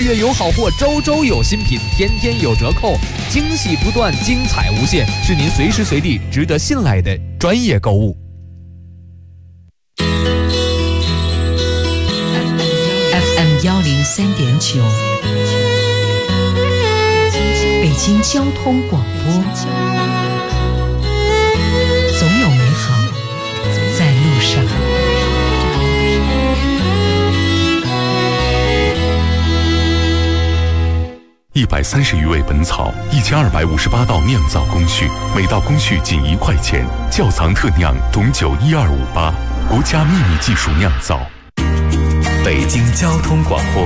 月有好货，周周有新品，天天有折扣，惊喜不断，精彩无限，是您随时随地值得信赖的专业购物。 FM103.9，北京交通广播，总有美好在路上。 130余味本草，1258道酿造工序，每道工序仅1块钱。窖藏特酿董酒12588，国家秘密技术酿造。 北京交通广播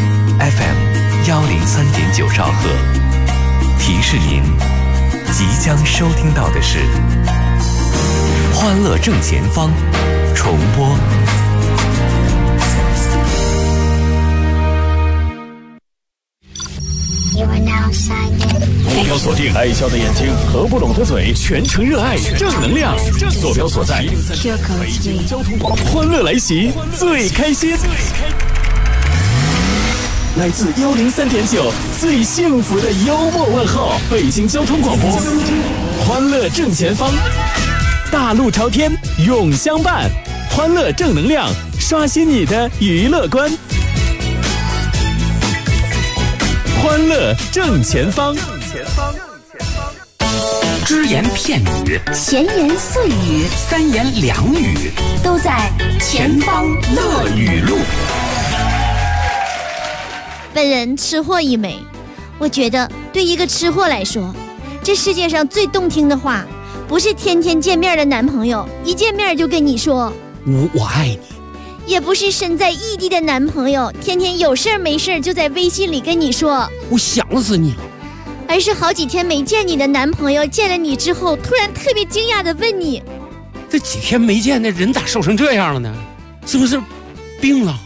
FM103.9兆赫，提示您即将收听到的是欢乐正前方重播。 目标锁定，爱笑的眼睛，合不拢的嘴，全程热爱，正能量。坐标所在，北京交通广播，欢乐来袭，最开心。来自103.9，最幸福的幽默问候，北京交通广播，欢乐正前方，大路朝天，永相伴，欢乐正能量，刷新你的娱乐观。欢乐正前方， 只言片语， 闲言碎语， 三言两语， 都在前方乐语录。 本人吃货一枚，我觉得对一个吃货来说，这世界上最动听的话，不是天天见面的男朋友一见面就跟你说我爱你， 也不是身在异地的男朋友天天有事没事就在微信里跟你说我想死你了， 而是好几天没见你的男朋友见了你之后，突然特别惊讶地问你， 这几天没见的人咋瘦成这样了呢？是不是病了？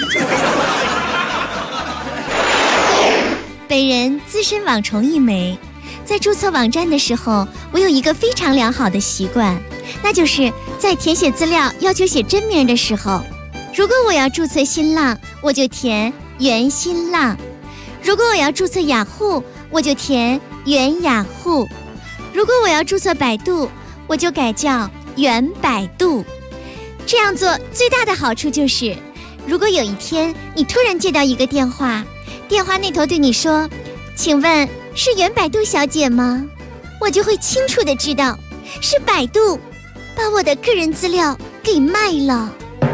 本人资深网虫一枚，在注册网站的时候，我有一个非常良好的习惯，那就是在填写资料要求写真名的时候，如果我要注册新浪，我就填原新浪；如果我要注册雅虎，我就填原雅虎；如果我要注册百度，我就改叫原百度。这样做最大的好处就是，如果有一天你突然接到一个电话，电话那头对你说，请问是原百度小姐吗？我就会清楚地知道是百度把我的个人资料给卖了。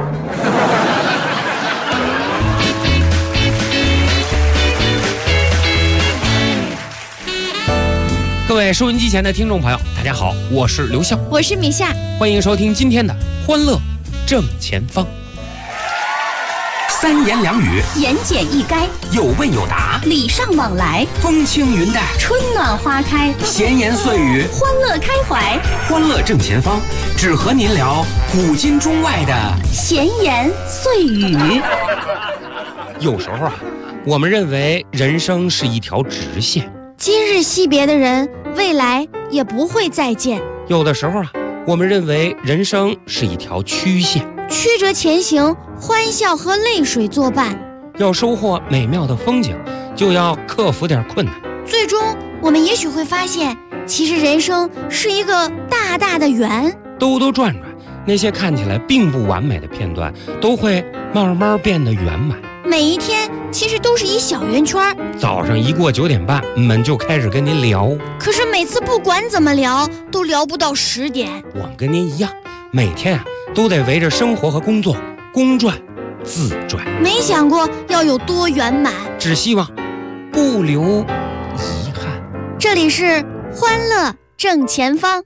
各位收音机前的听众朋友，大家好，我是刘笑， 我是米夏， 欢迎收听今天的欢乐正前方。三言两语， 言简意赅， 有问有答， 礼尚往来， 风轻云淡， 春暖花开， 闲言碎语， 欢乐开怀。 欢乐正前方，只和您聊古今中外的闲言碎语。 有时候啊，我们认为人生是一条直线， 今日惜别的人，未来也不会再见。 有的时候啊，我们认为人生是一条曲线， 曲折前行，欢笑和泪水作伴。 要收获美妙的风景，就要克服点困难。 最终我们也许会发现，其实人生是一个大大的圆， 兜兜转转，那些看起来并不完美的片段都会慢慢变得圆满。 每一天其实都是一小圆圈。 早上一过9点半，我们就开始跟您聊， 可是每次不管怎么聊都聊不到10点。 我们跟您一样，每天啊都得围着生活和工作公转自转， 没想过要有多圆满， 只希望不留遗憾。 这里是欢乐正前方，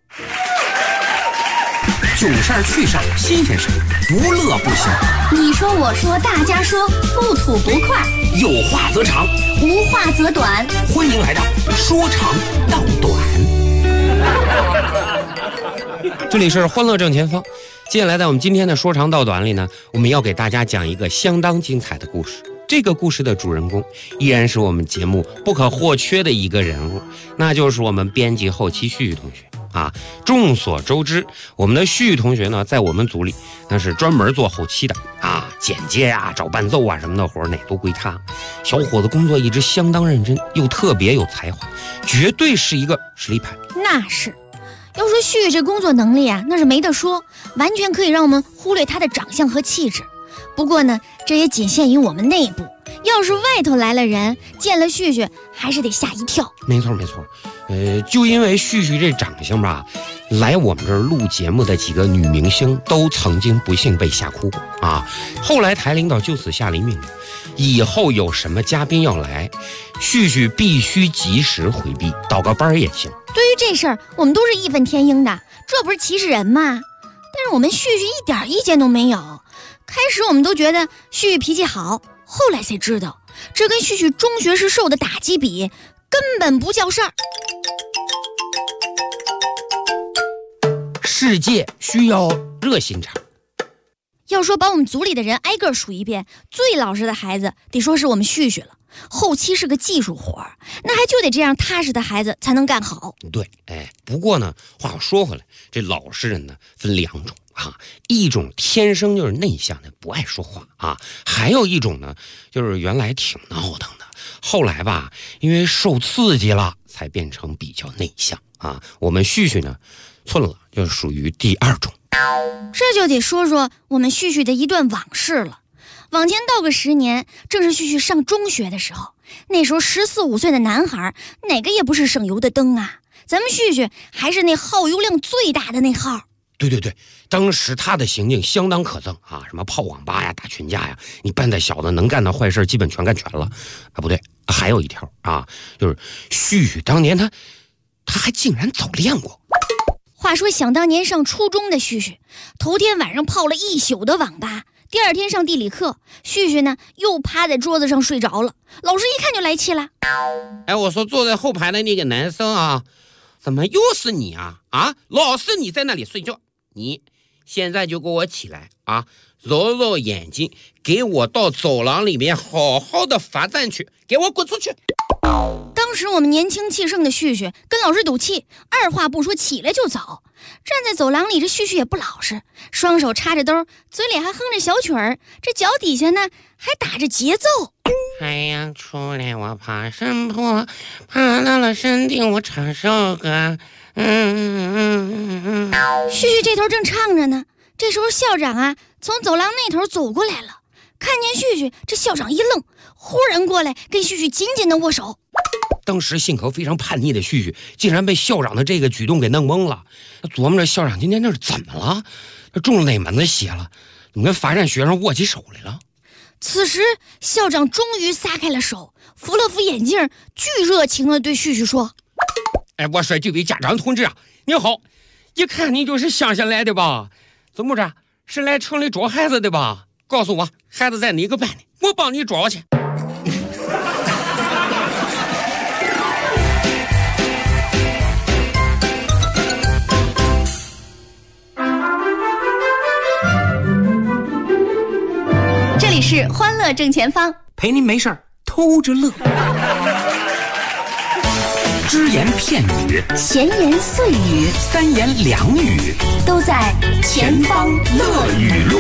囧事儿趣事儿新鲜事儿，不乐不行。 你说我说大家说，不吐不快， 有话则长， 无话则短。 欢迎来到说长道短。这里是欢乐正前方，接下来在我们今天的说长道短里呢，我们要给大家讲一个相当精彩的故事。这个故事的主人公依然是我们节目不可或缺的一个人物，那就是我们编辑后期旭旭同学。 啊。众所周知，我们的旭同学呢，在我们组里那是专门做后期的啊，剪接啊、找伴奏啊什么的活那都归他。小伙子工作一直相当认真，又特别有才华，绝对是一个实力派。 那是，要说旭这工作能力啊，那是没得说，完全可以让我们忽略他的长相和气质。不过呢，这也仅限于我们内部。要是外头来了人，见了旭还是得吓一跳。 没错。就因为旭这长相吧，来我们这儿录节目的几个女明星都曾经不幸被吓哭过啊。后来台领导就此下令命令，以后有什么嘉宾要来，旭必须及时回避，倒个班也行。 对于这事儿，我们都是义愤填膺的，这不是歧视人吗？但是我们旭一点意见都没有。开始我们都觉得旭脾气好，后来才知道，这跟旭中学时受的打击比，根本不叫事儿。 世界需要热心肠。 要说把我们组里的人挨个数一遍，最老实的孩子得说是我们旭了。后期是个技术活儿，那还就得这样踏实的孩子才能干好。 对，不过呢，话又说回来，这老实人呢分两种啊，一种天生就是内向的，不爱说话啊，还有一种呢，就是原来挺闹腾的，后来吧，因为受刺激了，才变成比较内向啊。我们旭呢，寸了，就属于第二种。 这就得说说我们旭的一段往事了。往前倒个10年，正是旭上中学的时候，那时候14、15岁的男孩，哪个也不是省油的灯啊。咱们旭还是那耗油量最大的那号。 对，当时他的行径相当可憎啊，什么泡网吧呀、打群架呀，你笨的小的能干的坏事基本全干全了啊。不对，还有一条啊，就是旭当年他还竟然早恋过。 话说想当年上初中的旭，头天晚上泡了一宿的网吧，第二天上地理课，旭呢又趴在桌子上睡着了，老师一看就来气了。 我说坐在后排的那个男生啊，怎么又是你啊？老是你在那里睡觉，你现在就给我起来啊，揉揉眼睛，给我到走廊里面好好的罚站去，给我滚出去。 当时我们年轻气盛的旭跟老师赌气，二话不说起来就走。站在走廊里，这旭也不老实，双手插着兜，嘴里还哼着小曲儿，这脚底下呢还打着节奏。 太阳出来我爬山坡，爬到了山顶我唱首歌。 旭这头正唱着呢，这时候校长啊从走廊那头走过来了，看见旭这校长一愣，忽然过来跟旭紧紧的握手。 当时性格非常叛逆的旭竟然被校长的这个举动给弄懵了，琢磨着校长今天这是怎么了，中了哪门子邪了，怎么跟罚站学生握起手来了。 此时校长终于撒开了手，扶了扶眼镜，巨热情地对旭说： 我说这位家长同志啊，你好，一看你就是乡下来的吧？怎么着，是来城里找孩子的吧？告诉我孩子在哪个班呢，我帮你找去。 这里是欢乐正前方， 陪您没事儿偷着乐。只言片语， 闲言碎语， 三言两语， 都在前方乐语录。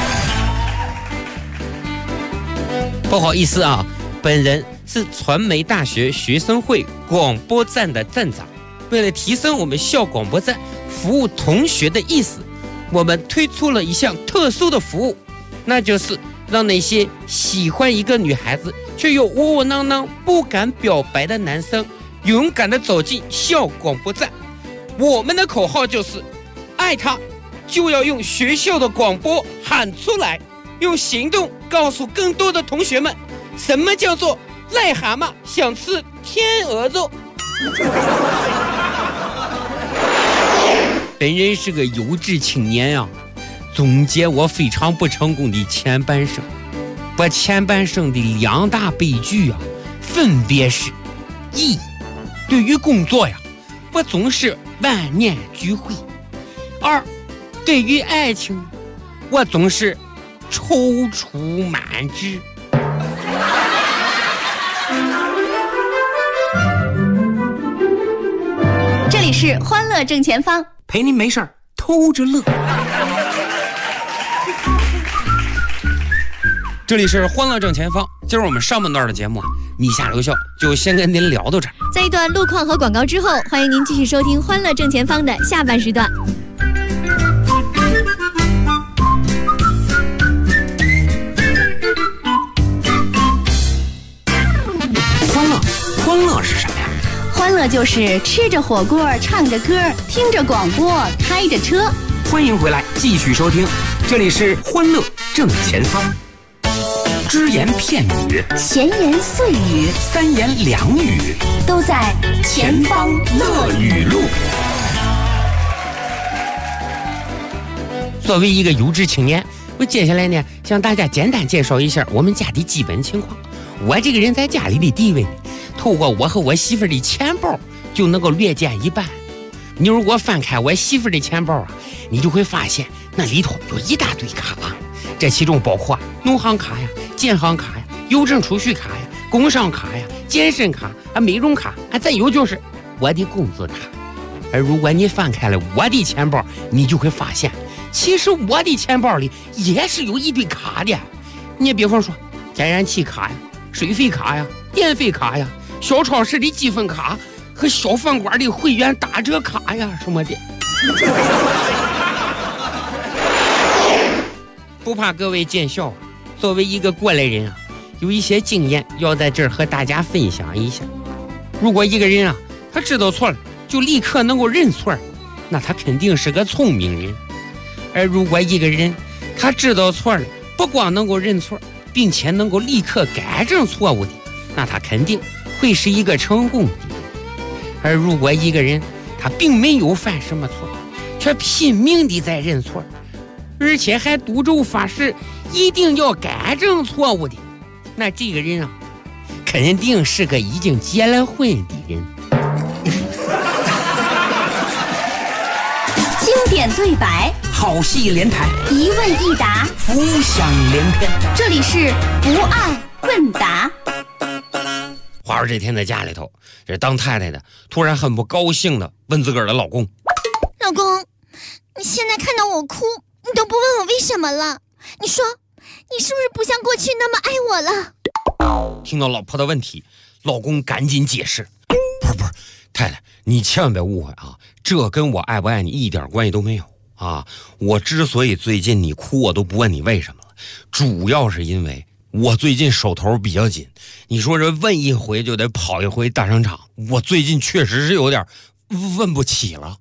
不好意思啊，本人是传媒大学学生会广播站的站长。为了提升我们校广播站服务同学的意思，我们推出了一项特殊的服务，那就是让那些喜欢一个女孩子却又窝窝囊囊不敢表白的男生勇敢地走进校广播站。我们的口号就是爱他就要用学校的广播喊出来，用行动告诉更多的同学们什么叫做癞蛤蟆想吃天鹅肉。本人是个有志青年啊，总结我非常不成功的前半生。我前半生的2大悲剧啊，分别是：一，对于工作呀，我总是万念俱灰；二，对于爱情，我总是踌躇满志。 这里是欢乐乐正前方， 陪您没事儿偷着乐。 这里是欢乐正前方，今儿我们上半段的节目你下留校就先跟您聊到这儿。 在一段路况和广告之后，欢迎您继续收听欢乐正前方的下半时段。 欢乐是什么呀？ 欢乐就是吃着火锅，唱着歌，听着广播，开着车。 欢迎回来，继续收听，这里是欢乐正前方。只言片语， 闲言碎语， 三言两语， 都在前方乐语录。 作为一个优质青年，我接下来呢，向大家简单介绍一下我们家的基本情况。我这个人在家里的地位，透过我和我媳妇的钱包就能够略见一斑。你如果翻开我媳妇的钱包啊，你就会发现那里头有一大堆卡，这其中包括农行卡呀、建行卡呀、邮政储蓄卡呀、工商卡呀、健身卡啊、美容卡啊，再有就是我的工资卡。而如果你翻开了我的钱包，你就会发现，其实我的钱包里也是有一堆卡的。你比方说天然气卡呀、水费卡呀、电费卡呀、小超市的积分卡和小饭馆的会员打折卡呀什么的。不怕各位见笑，作为一个过来人啊，有一些经验要在这儿和大家分享一下。如果一个人啊，他知道错了就立刻能够认错，那他肯定是个聪明人。而如果一个人他知道错了，不光能够认错，并且能够立刻改正错误的，那他肯定会是一个成功的人。而如果一个人他并没有犯什么错，却拼命地在认错，而且还赌咒发誓一定要改正错误的，那这个人啊，肯定是个已经结了婚的人。 经典对白， 好戏连台， 一问一答， 浮想联翩。 这里是不二问答。 花儿这天在家里头，这当太太的突然很不高兴的问自个儿的老公： 老公，你现在看到我哭，你都不问我为什么了？你说，你是不是不像过去那么爱我了？ 听到老婆的问题，老公赶紧解释：不是，太太，你千万别误会啊，这跟我爱不爱你一点关系都没有啊！我之所以最近你哭，我都不问你为什么了，主要是因为我最近手头比较紧。你说这问一回就得跑一回大商场，我最近确实是有点问不起了。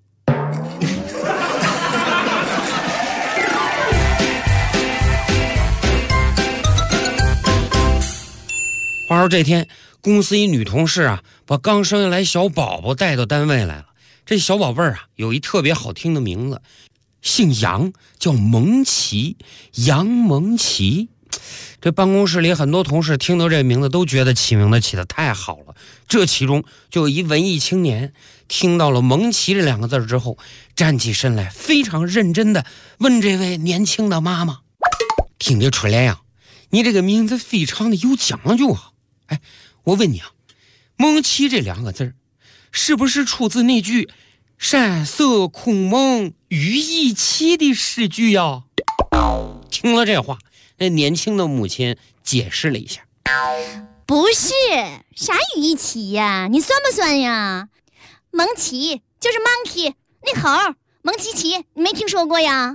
话说这天，公司一女同事啊，把刚生下来小宝宝带到单位来了。这小宝贝儿啊，有一特别好听的名字，姓杨，叫蒙奇，杨蒙奇。这办公室里很多同事听到这名字都觉得起名字起得太好了。这其中就有一文艺青年听到了蒙奇这两个字之后，站起身来，非常认真地问这位年轻的妈妈：听得出来呀，你这个名字非常的有讲究啊。哎，我问你啊，蒙奇这两个字是不是出自那句山色空蒙雨亦奇的诗句呀？听了这话，那年轻的母亲解释了一下： 不是，啥语义奇呀？你算不算呀？蒙奇就是 monkey 那猴，蒙奇奇，你没听说过呀？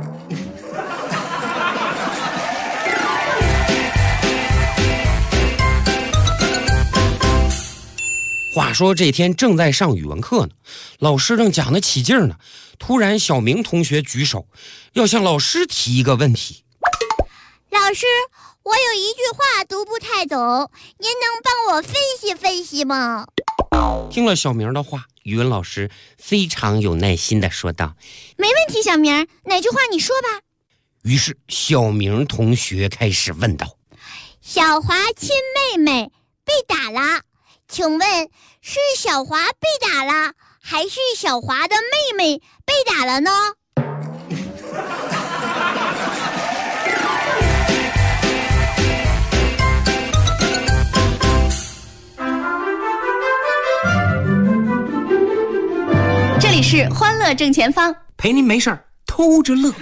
话说这天正在上语文课呢，老师正讲得起劲呢，突然小明同学举手要向老师提一个问题。 老师，我有一句话读不太懂，您能帮我分析分析吗？ 听了小明的话，语文老师非常有耐心地说道： 没问题，小明，哪句话你说吧。 于是小明同学开始问道： 小华亲妹妹被打了，请问是小华被打了，还是小华的妹妹被打了呢？ 这里是《欢乐正前方》， 陪您没事儿偷着乐。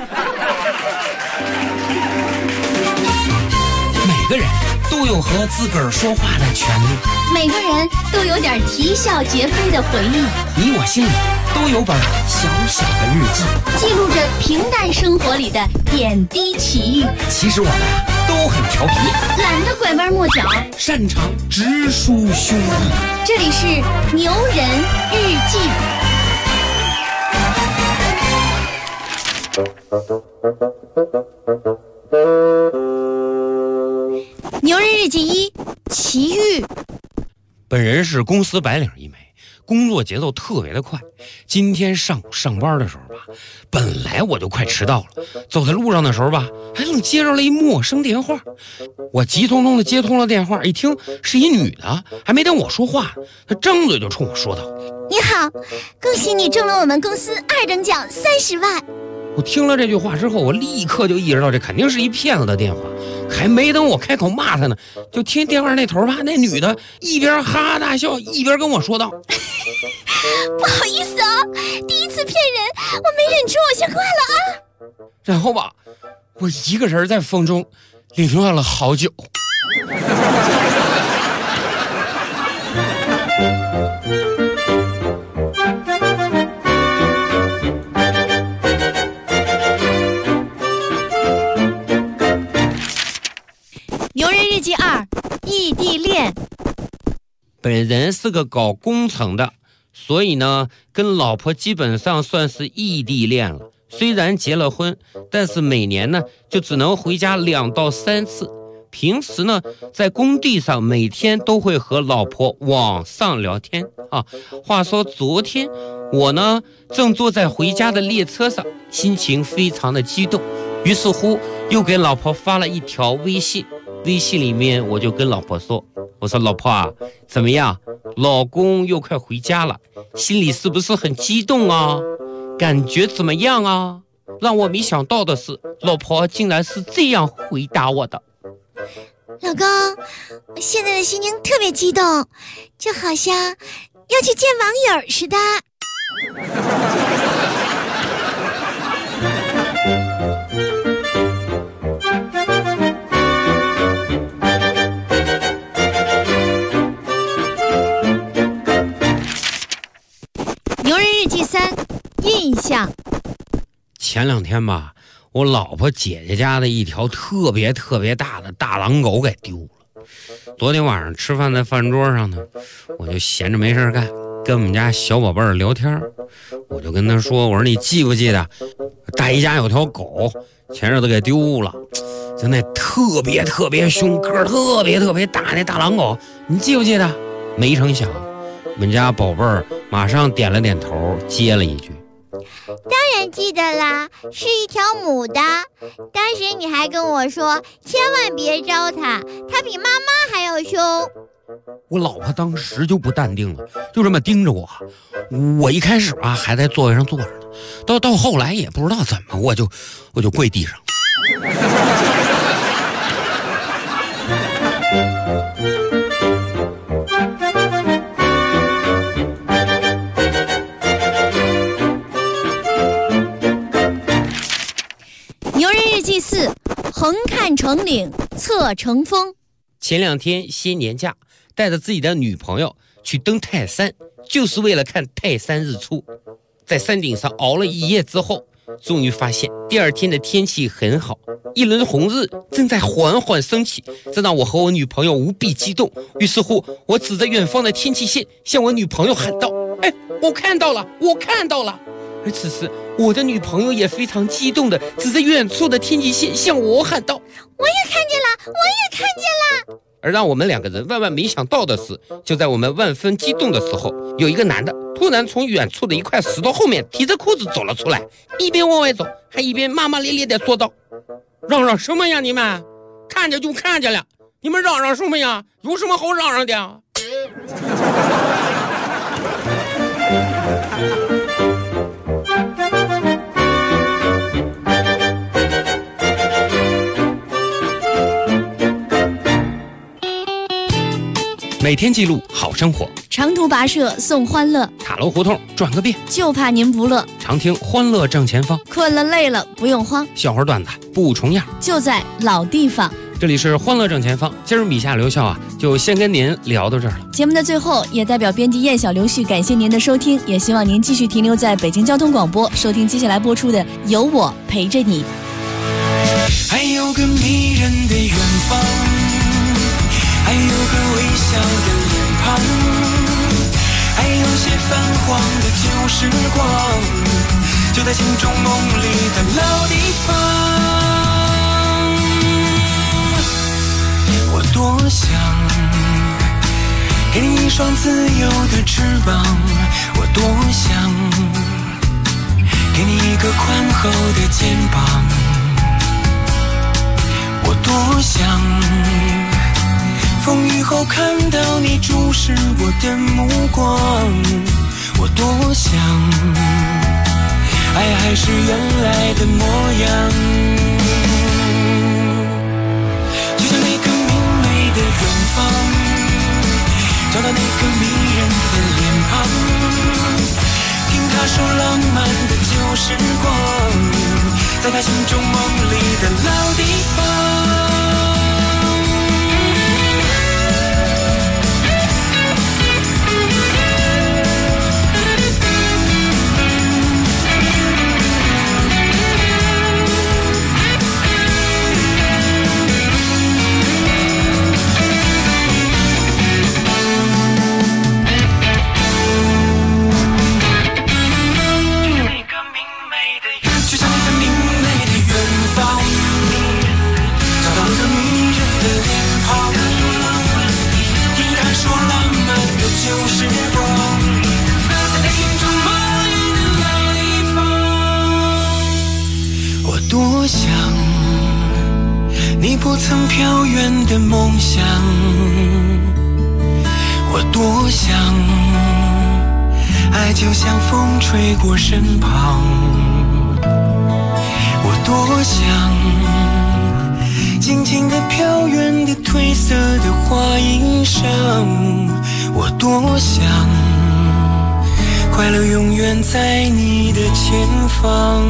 每个人都有和自个儿说话的权利， 每个人都有点啼笑皆非的回忆。 你我心里都有本小小的日记， 记录着平淡生活里的点滴奇遇。 其实我们都很调皮， 懒得拐弯抹角， 擅长直抒胸臆。 这里是牛人日记。 牛人日记1：奇遇。 本人是公司白领一枚，工作节奏特别的快。今天上午上班的时候吧，本来我就快迟到了，走在路上的时候吧，还愣接着了一陌生电话。我急匆匆的接通了电话，一听是一女的，还没等我说话，她张嘴就冲我说道：“ 你好，恭喜你中了我们公司2等奖30万。” 我听了这句话之后，我立刻就意识到这肯定是一骗子的电话。还没等我开口骂他呢，就听电话那头吧，那女的一边哈哈大笑，一边跟我说道：“ 不好意思啊，第一次骗人，我没忍住，我先挂了啊。” 然后吧，我一个人在风中凌乱了好久。 牛人日记2：异地恋。 本人是个搞工程的，所以呢，跟老婆基本上算是异地恋了。虽然结了婚，但是每年呢就只能回家2到3次。平时呢，在工地上每天都会和老婆网上聊天啊。话说昨天我呢正坐在回家的列车上，心情非常的激动，于是乎又给老婆发了一条微信。微信里面我就跟老婆说，我说老婆啊，怎么样？老公又快回家了，心里是不是很激动啊？感觉怎么样啊？让我没想到的是，老婆竟然是这样回答我的。 老公，我现在的心情特别激动，就好像要去见网友似的。牛人日记3：印象。 前2天吧，我老婆姐姐家的一条特别大的大狼狗给丢了。昨天晚上吃饭在饭桌上呢，我就闲着没事干，跟我们家小宝贝儿聊天。我就跟她说，我说你记不记得大姨家有条狗，前日子给丢了，就那特别凶，个儿特别大那大狼狗，你记不记得？没成想我们家宝贝儿马上点了点头，接了一句： 当然记得啦，是一条母的。当时你还跟我说，千万别招它，它比妈妈还要凶。 我老婆当时就不淡定了，就这么盯着我。我一开始吧还在座位上坐着呢，到后来也不知道怎么，我就跪地上。 牛人日记4：横看成岭侧成峰。 前2天歇年假，带着自己的女朋友去登泰山，就是为了看泰山日出。在山顶上熬了一夜之后，终于发现第2天的天气很好，一轮红日正在缓缓升起，这让我和我女朋友无比激动。于是乎，我指着远方的天际线向我女朋友喊道：“哎，我看到了，我看到了！”而此时，我的女朋友也非常激动地指着远处的天际线向我喊道：“ 我也看见了，我也看见了！” 而让我们2个人万万没想到的是，就在我们万分激动的时候，有一个男的突然从远处的一块石头后面提着裤子走了出来，一边往外走，还一边骂骂咧咧地说道：“嚷嚷什么呀你们？看见就看见了，你们嚷嚷什么呀？有什么好嚷嚷的？”每天记录好生活， 长途跋涉送欢乐， 塔楼胡同转个遍， 就怕您不乐。 常听欢乐正前方， 困了累了不用慌， 笑话段子不重样， 就在老地方。 这里是欢乐正前方，今儿米夏刘笑啊，就先跟您聊到这儿了。 节目的最后，也代表编辑燕小刘旭感谢您的收听，也希望您继续停留在北京交通广播，收听接下来播出的《有我陪着你》。 还有个迷人的远方，还有个微笑的脸庞，还有些泛黄的旧时光，就在心中梦里的老地方。我多想给你一双自由的翅膀，我多想给你一个宽厚的肩膀，我多想风雨后看到你注视我的目光，我多想爱还是原来的模样，就像那个明媚的远方，找到那个迷人的脸庞，听他说浪漫的旧时光，在他心中梦里的老地方。旧时光，在他心中梦里的老地方。我多想你不曾飘远的梦想，我多想爱就像风吹过身旁，我多想静静地飘远的褪色的花衣裳，我多想快乐永远在你的前方。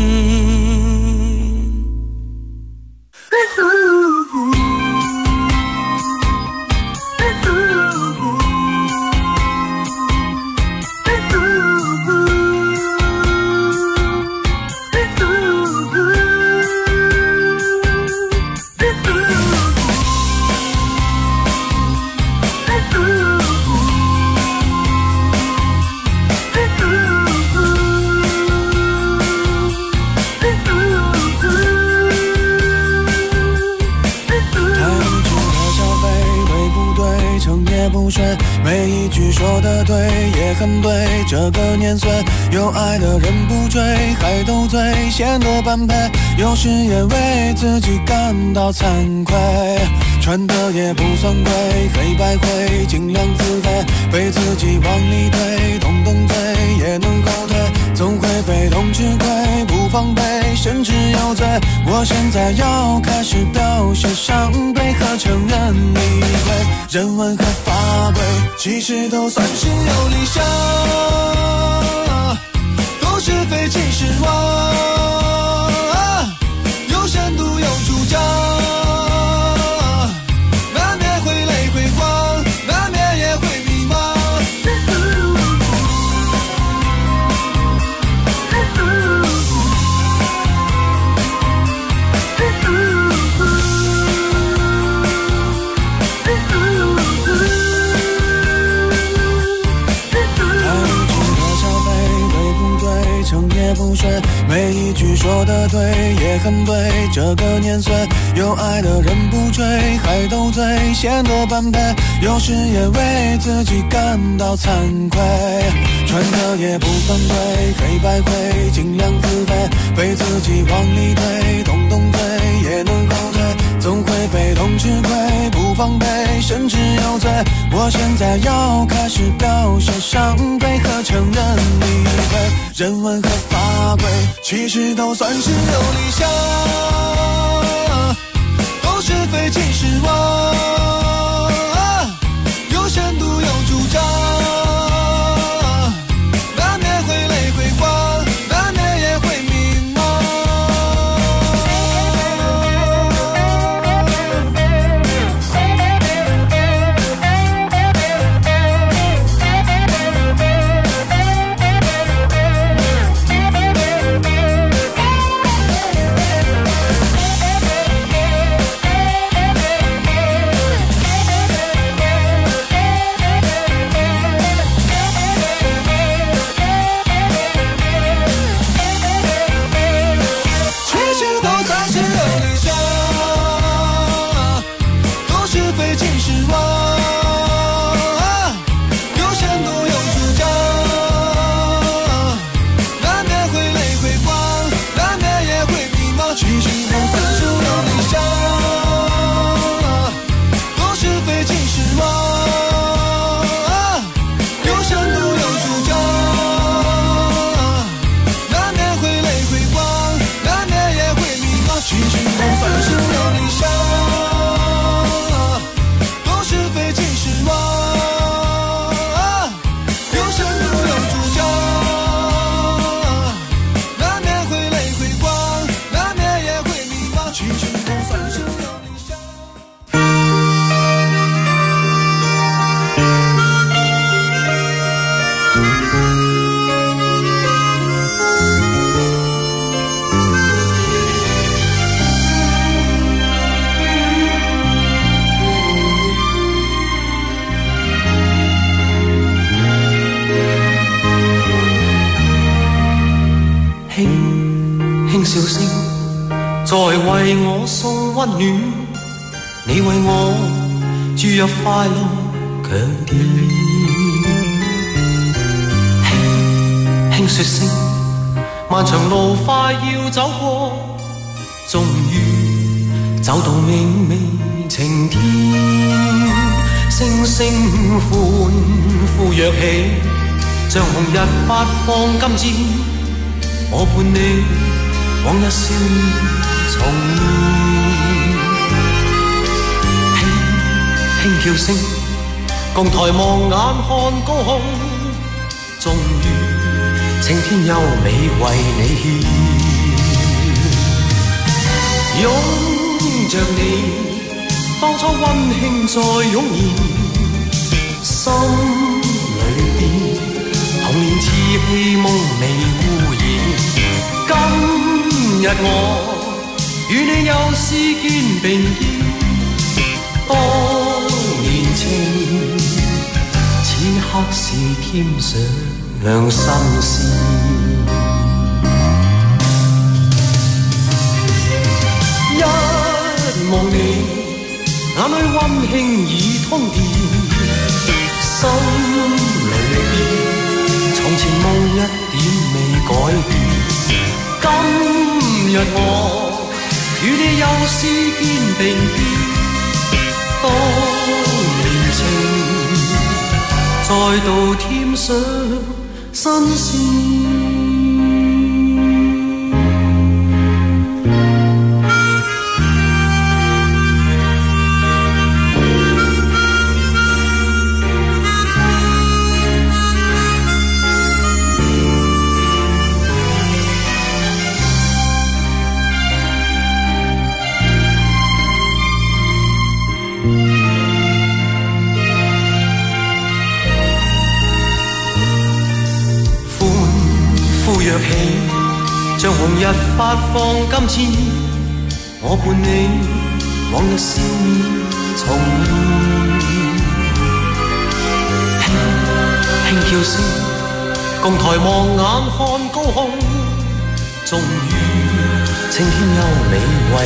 每一句说得对也很对，这个年岁有爱的人不追，还斗嘴显得般配，有时也为自己感到惭愧，穿的也不算贵，黑白灰尽量自卑，被自己往里推，动动嘴也能后退，总会被动吃亏，不防备甚至有罪，我现在要开始表现伤悲和承认理亏，人文和法规其实都算是有理想，都是非其实妄，有深度有主张，难免会累会慌，难免也会迷茫，也不睡，每一句说得对也很对，这个年岁有爱的人不追，还斗嘴显得般配，有时也为自己感到惭愧，穿的也不算贵，黑白灰尽量自卑，被自己往里推，动动嘴也能后退，总会被动吃亏，不防备甚至有罪，我现在要开始表现伤悲和承认理亏，人文和法规其实都算是有理想，都是非其实妄，有深度有主张。 輕笑聲在為我送溫暖，你為我注入快樂強電。輕說聲漫長路快要走過，終於走到明媚晴天。星星歡呼躍起，像紅日發放金箭，我伴你往日少年重現。輕叫聲共抬望眼看高空，終於青天優美為你獻。擁着你當初溫馨再湧現，心裏邊童年稚氣夢未污染。今日我與你又試肩並肩，當年情此刻是添上新鮮。一望你眼裏溫馨已通電，心裏邊從前夢一點未改變。今日我與你又試肩並肩，當年情再度添上新鮮。若起像紅日發放金箭，我伴你往日少年重現。輕叫聲共抬望眼看高空，終於青天優美為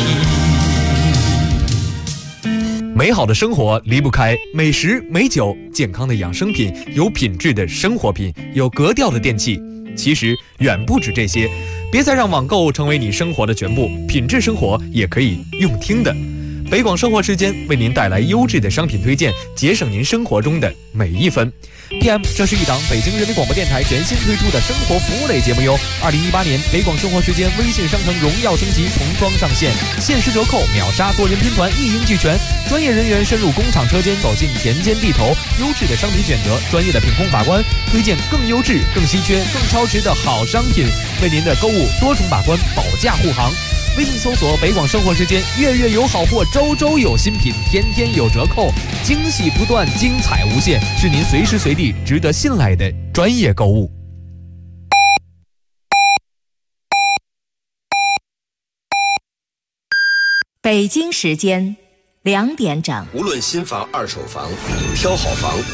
你獻。 美好的生活離不開美食美酒，健康的養生品，有品質的生活品，有格調的電器。其實遠不止這些，別再讓網購成為你生活的全部，品質生活也可以用聽的。北廣生活時間為您帶來優質的商品推薦，節省您生活中的每一分。PM， 這是一檔北京人民廣播電台全新推出的生活服務類節目喲。2018年北廣生活時間微信商城榮耀升級，重裝上線，限時折扣，秒殺多人拼團，一應俱全。專業人員深入工廠車間，走進田間地頭，優質的商品選擇，專業的品控把關，推薦更優質、更稀缺、更超值的好商品，為您的購物多重把關，保價護航。微信搜索北廣生活時間，月月有好貨，周周有新品，天天有折扣，驚喜不斷，精彩無限，是您隨時隨地值得信賴的專業購物。 北京時間2點整， 無論新房二手房，挑好房